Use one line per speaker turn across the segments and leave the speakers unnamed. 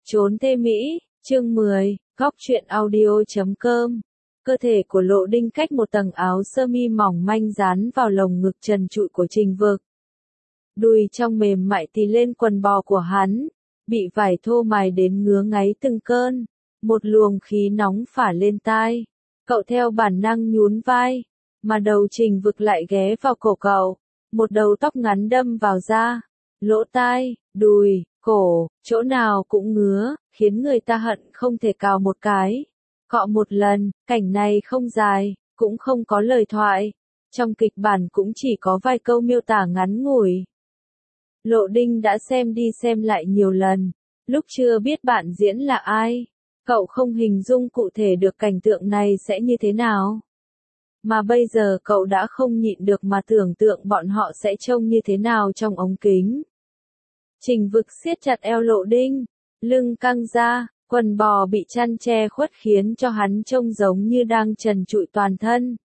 Trốn Tê Mỹ, chương 10, góc truyện audio.com. Cơ thể của Lộ Đinh cách một tầng áo sơ mi mỏng manh dán vào lồng ngực trần trụi của Trình Vực. Đùi trong mềm mại tì lên quần bò của hắn, bị vải thô mài đến ngứa ngáy từng cơn. Một luồng khí nóng phả lên tai. Cậu theo bản năng nhún vai, mà đầu Trình Vực lại ghé vào cổ cậu. Một đầu tóc ngắn đâm vào da, lỗ tai, đùi, cổ, chỗ nào cũng ngứa, khiến người ta hận không thể cào một cái. Cọ một lần, cảnh này không dài, cũng không có lời thoại. Trong kịch bản cũng chỉ có vài câu miêu tả ngắn ngủi. Lộ Đinh đã xem đi xem lại nhiều lần, lúc chưa biết bạn diễn là ai. Cậu không hình dung cụ thể được cảnh tượng này sẽ như thế nào. Mà bây giờ cậu đã không nhịn được mà tưởng tượng bọn họ sẽ trông như thế nào trong ống kính. Trình Vực siết chặt eo Lộ Đinh, lưng căng ra, quần bò bị chăn che khuất khiến cho hắn trông giống như đang trần trụi toàn thân.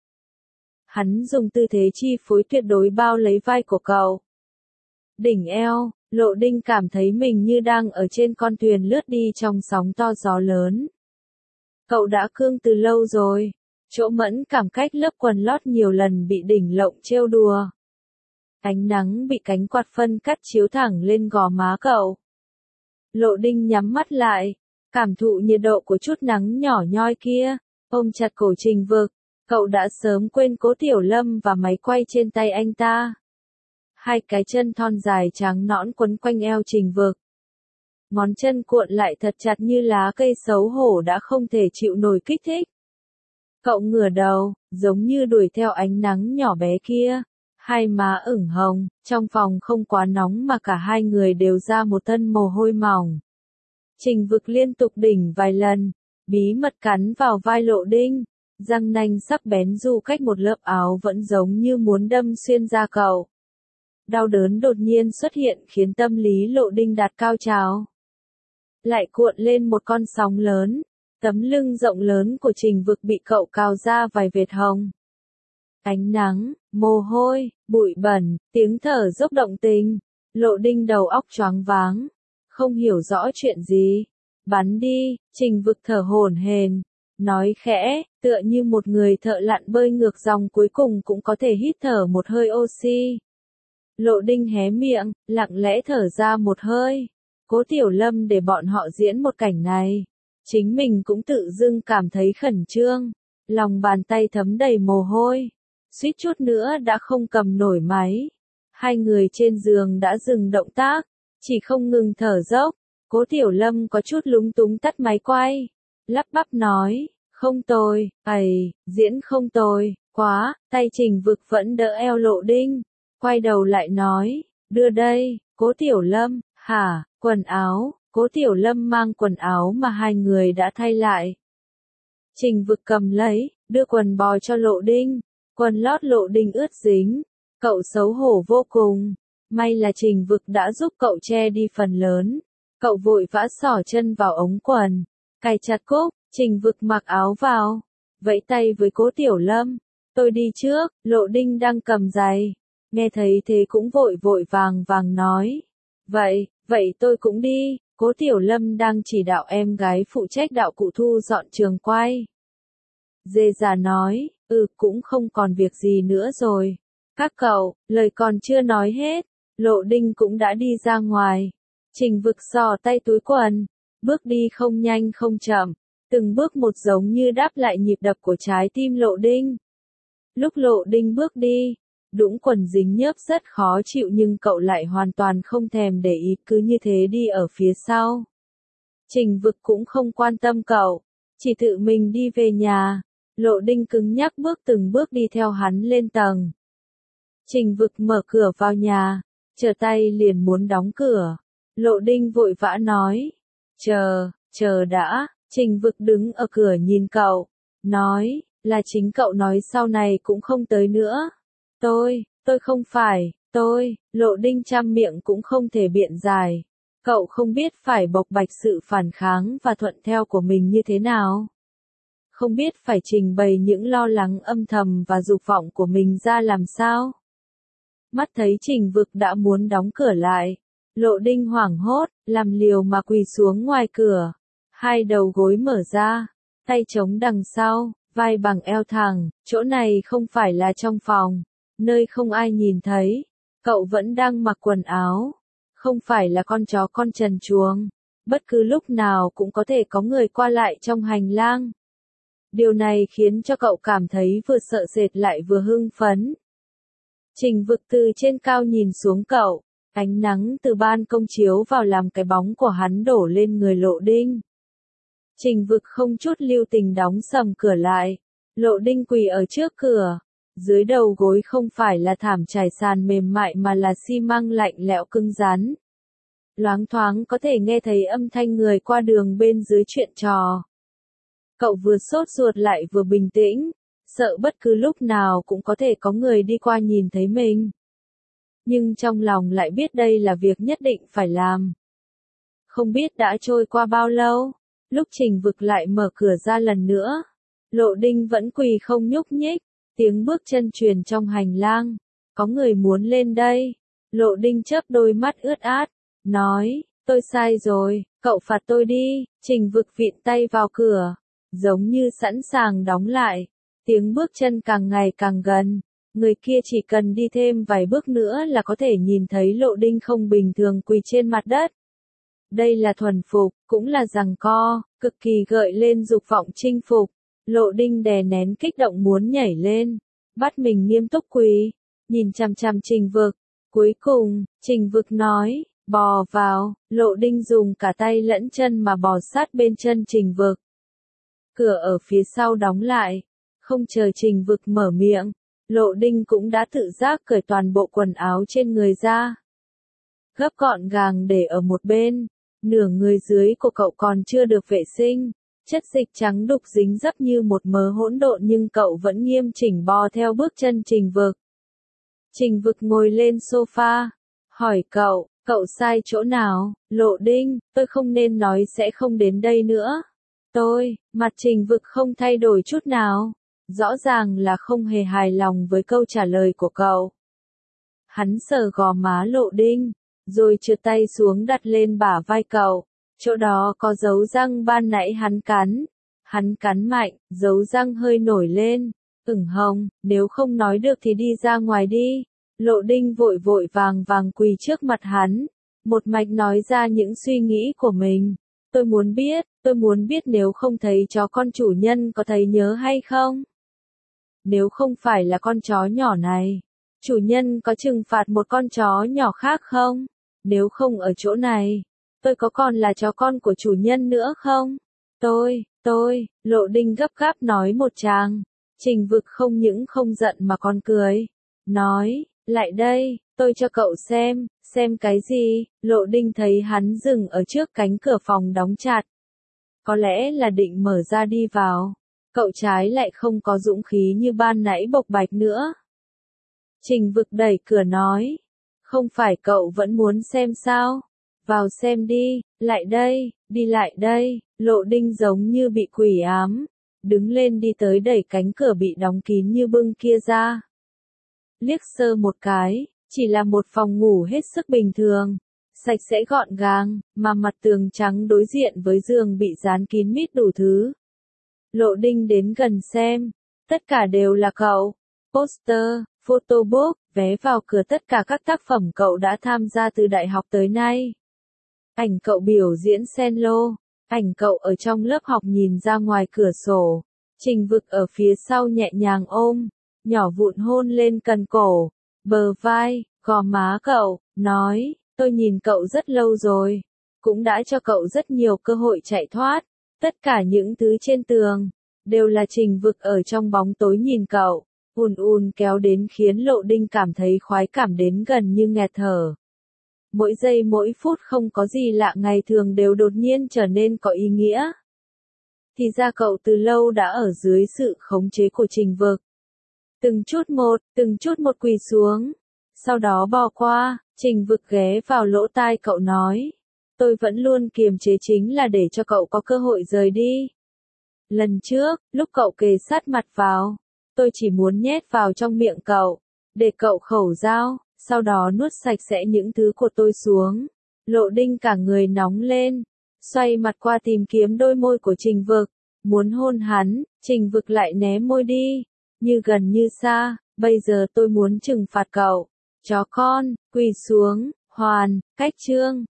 Hắn dùng tư thế chi phối tuyệt đối bao lấy vai của cậu. Đỉnh eo, Lộ Đinh cảm thấy mình như đang ở trên con thuyền lướt đi trong sóng to gió lớn. Cậu đã cương từ lâu rồi, chỗ mẫn cảm cách lớp quần lót nhiều lần bị đỉnh lộng trêu đùa. Ánh nắng bị cánh quạt phân cắt chiếu thẳng lên gò má cậu. Lộ Đinh nhắm mắt lại, cảm thụ nhiệt độ của chút nắng nhỏ nhoi kia, ôm chặt cổ Trình Vực. Cậu đã sớm quên Cố Tiểu Lâm và máy quay trên tay anh ta. Hai cái chân thon dài trắng nõn quấn quanh eo Trình Vực. Ngón chân cuộn lại thật chặt như lá cây xấu hổ đã không thể chịu nổi kích thích. Cậu ngửa đầu, giống như đuổi theo ánh nắng nhỏ bé kia. Hai má ửng hồng, trong phòng không quá nóng mà cả hai người đều ra một thân mồ hôi mỏng. Trình Vực liên tục đỉnh vài lần, bí mật cắn vào vai Lộ Đinh, răng nanh sắc bén dù cách một lớp áo vẫn giống như muốn đâm xuyên da cậu. Đau đớn đột nhiên xuất hiện khiến tâm lý Lộ Đinh đạt cao trào. Lại cuộn lên một con sóng lớn, tấm lưng rộng lớn của Trình Vực bị cậu cào ra vài vệt hồng. Ánh nắng, mồ hôi, bụi bẩn, tiếng thở dốc động tình. Lộ Đinh đầu óc choáng váng, không hiểu rõ chuyện gì. Bắn đi, Trình Vực thở hổn hển, nói khẽ, tựa như một người thợ lặn bơi ngược dòng cuối cùng cũng có thể hít thở một hơi oxy. Lộ Đinh hé miệng, lặng lẽ thở ra một hơi. Cố Tiểu Lâm để bọn họ diễn một cảnh này. Chính mình cũng tự dưng cảm thấy khẩn trương. Lòng bàn tay thấm đầy mồ hôi. Suýt chút nữa đã không cầm nổi máy. Hai người trên giường đã dừng động tác, chỉ không ngừng thở dốc. Cố Tiểu Lâm có chút lúng túng tắt máy quay. Lắp bắp nói, không tồi, diễn không tồi, quá, tay Trình Vực vẫn đỡ eo Lộ Đinh. Quay đầu lại nói, đưa đây, Cố Tiểu Lâm, hả, quần áo. Cố Tiểu Lâm mang quần áo mà hai người đã thay lại. Trình Vực cầm lấy, đưa quần bò cho Lộ Đinh. Quần lót Lộ Đinh ướt dính. Cậu xấu hổ vô cùng. May là Trình Vực đã giúp cậu che đi phần lớn. Cậu vội vã xỏ chân vào ống quần, cài chặt cúc. Trình Vực mặc áo vào, vẫy tay với Cố Tiểu Lâm. Tôi đi trước. Lộ Đinh đang cầm giày. Nghe thấy thế cũng vội vội vàng nói. Vậy tôi cũng đi. Cố Tiểu Lâm đang chỉ đạo em gái phụ trách đạo cụ thu dọn trường quay. Dê già nói, cũng không còn việc gì nữa rồi. Các cậu, lời còn chưa nói hết, Lộ Đinh cũng đã đi ra ngoài. Trình Vực xò tay túi quần, bước đi không nhanh không chậm, từng bước một giống như đáp lại nhịp đập của trái tim Lộ Đinh. Lúc Lộ Đinh bước đi, đũng quần dính nhớp rất khó chịu nhưng cậu lại hoàn toàn không thèm để ý, cứ như thế đi ở phía sau. Trình Vực cũng không quan tâm cậu, chỉ tự mình đi về nhà. Lộ Đinh cứng nhắc từng bước đi theo hắn lên tầng. Trình Vực mở cửa vào nhà, trở tay liền muốn đóng cửa. Lộ Đinh vội vã nói, chờ đã. Trình Vực đứng ở cửa nhìn cậu, nói, là chính cậu nói sau này cũng không tới nữa. Tôi không phải, Lộ Đinh trăm miệng cũng không thể biện giải. Cậu không biết phải bộc bạch sự phản kháng và thuận theo của mình như thế nào. Không biết phải trình bày những lo lắng âm thầm và dục vọng của mình ra làm sao. Mắt thấy Trình Vực đã muốn đóng cửa lại, Lộ Đinh hoảng hốt, làm liều mà quỳ xuống ngoài cửa. Hai đầu gối mở ra, tay chống đằng sau, vai bằng eo thẳng, chỗ này không phải là trong phòng, nơi không ai nhìn thấy. Cậu vẫn đang mặc quần áo, không phải là con chó con trần truồng. Bất cứ lúc nào cũng có thể có người qua lại trong hành lang. Điều này khiến cho cậu cảm thấy vừa sợ sệt lại vừa hưng phấn. Trình Vực từ trên cao nhìn xuống cậu, ánh nắng từ ban công chiếu vào làm cái bóng của hắn đổ lên người Lộ Đinh. Trình Vực không chút lưu tình đóng sầm cửa lại. Lộ Đinh quỳ ở trước cửa. Dưới đầu gối không phải là thảm trải sàn mềm mại mà là xi măng lạnh lẽo cứng rắn. Loáng thoáng có thể nghe thấy âm thanh người qua đường bên dưới chuyện trò. Cậu vừa sốt ruột lại vừa bình tĩnh, sợ bất cứ lúc nào cũng có thể có người đi qua nhìn thấy mình. Nhưng trong lòng lại biết đây là việc nhất định phải làm. Không biết đã trôi qua bao lâu, lúc Trình Vực lại mở cửa ra lần nữa. Lộ Đinh vẫn quỳ không nhúc nhích, tiếng bước chân truyền trong hành lang. Có người muốn lên đây. Lộ Đinh chớp đôi mắt ướt át, nói, tôi sai rồi, cậu phạt tôi đi. Trình Vực vịn tay vào cửa, giống như sẵn sàng đóng lại. Tiếng bước chân càng ngày càng gần. Người kia chỉ cần đi thêm vài bước nữa là có thể nhìn thấy Lộ Đinh không bình thường quỳ trên mặt đất. Đây là thuần phục, cũng là giằng co, cực kỳ gợi lên dục vọng chinh phục. Lộ Đinh đè nén kích động muốn nhảy lên, bắt mình nghiêm túc quỳ, nhìn chằm chằm Trình Vực. Cuối cùng, Trình Vực nói, bò vào. Lộ Đinh dùng cả tay lẫn chân mà bò sát bên chân Trình Vực. Cửa ở phía sau đóng lại, không chờ Trình Vực mở miệng, Lộ Đinh cũng đã tự giác cởi toàn bộ quần áo trên người ra. Gấp gọn gàng để ở một bên, nửa người dưới của cậu còn chưa được vệ sinh, chất dịch trắng đục dính dấp như một mớ hỗn độn nhưng cậu vẫn nghiêm chỉnh bò theo bước chân Trình Vực. Trình Vực ngồi lên sofa, hỏi cậu sai chỗ nào? Lộ Đinh, tôi không nên nói sẽ không đến đây nữa. Mặt Trình Vực không thay đổi chút nào. Rõ ràng là không hề hài lòng với câu trả lời của cậu. Hắn sờ gò má Lộ Đinh, rồi trượt tay xuống đặt lên bả vai cậu. Chỗ đó có dấu răng ban nãy hắn cắn. Hắn cắn mạnh, dấu răng hơi nổi lên, ửng hồng, nếu không nói được thì đi ra ngoài đi. Lộ Đinh vội vội vàng vàng quỳ trước mặt hắn, một mạch nói ra những suy nghĩ của mình. Tôi muốn biết nếu không thấy chó con chủ nhân có thấy nhớ hay không? Nếu không phải là con chó nhỏ này, chủ nhân có trừng phạt một con chó nhỏ khác không? Nếu không ở chỗ này, tôi có còn là chó con của chủ nhân nữa không? Lộ Đinh gấp gáp nói một tràng. Trình Vực không những không giận mà còn cười. Nói, lại đây, tôi cho cậu xem cái gì? Lộ Đinh thấy hắn dừng ở trước cánh cửa phòng đóng chặt. Có lẽ là định mở ra đi vào. Cậu trái lại không có dũng khí như ban nãy bộc bạch nữa. Trình Vực đẩy cửa nói, không phải cậu vẫn muốn xem sao? Vào xem đi, đi lại đây. Lộ Đinh giống như bị quỷ ám, đứng lên đi tới đẩy cánh cửa bị đóng kín như bưng kia ra. Liếc sơ một cái, chỉ là một phòng ngủ hết sức bình thường, sạch sẽ gọn gàng, mà mặt tường trắng đối diện với giường bị dán kín mít đủ thứ. Lộ Đinh đến gần xem, tất cả đều là cậu. Poster, photobook, vé vào cửa tất cả các tác phẩm cậu đã tham gia từ đại học tới nay. Ảnh cậu biểu diễn cello, ảnh cậu ở trong lớp học nhìn ra ngoài cửa sổ. Trình Vực ở phía sau nhẹ nhàng ôm, nhỏ vụn hôn lên cần cổ, bờ vai, gò má cậu, nói, tôi nhìn cậu rất lâu rồi, cũng đã cho cậu rất nhiều cơ hội chạy thoát. Tất cả những thứ trên tường, đều là Trình Vực ở trong bóng tối nhìn cậu, kéo đến khiến Lộ Đinh cảm thấy khoái cảm đến gần như nghẹt thở. Mỗi giây mỗi phút không có gì lạ ngày thường đều đột nhiên trở nên có ý nghĩa. Thì ra cậu từ lâu đã ở dưới sự khống chế của Trình Vực. Từng chút một quỳ xuống. Sau đó bò qua, Trình Vực ghé vào lỗ tai cậu nói. Tôi vẫn luôn kiềm chế chính là để cho cậu có cơ hội rời đi. Lần trước, lúc cậu kề sát mặt vào, tôi chỉ muốn nhét vào trong miệng cậu, để cậu khẩu dao, sau đó nuốt sạch sẽ những thứ của tôi xuống. Lộ Đinh cả người nóng lên, xoay mặt qua tìm kiếm đôi môi của Trình Vực, muốn hôn hắn, Trình Vực lại né môi đi, như gần như xa, bây giờ tôi muốn trừng phạt cậu, chó con, quỳ xuống, Hoàn, Cách Trương,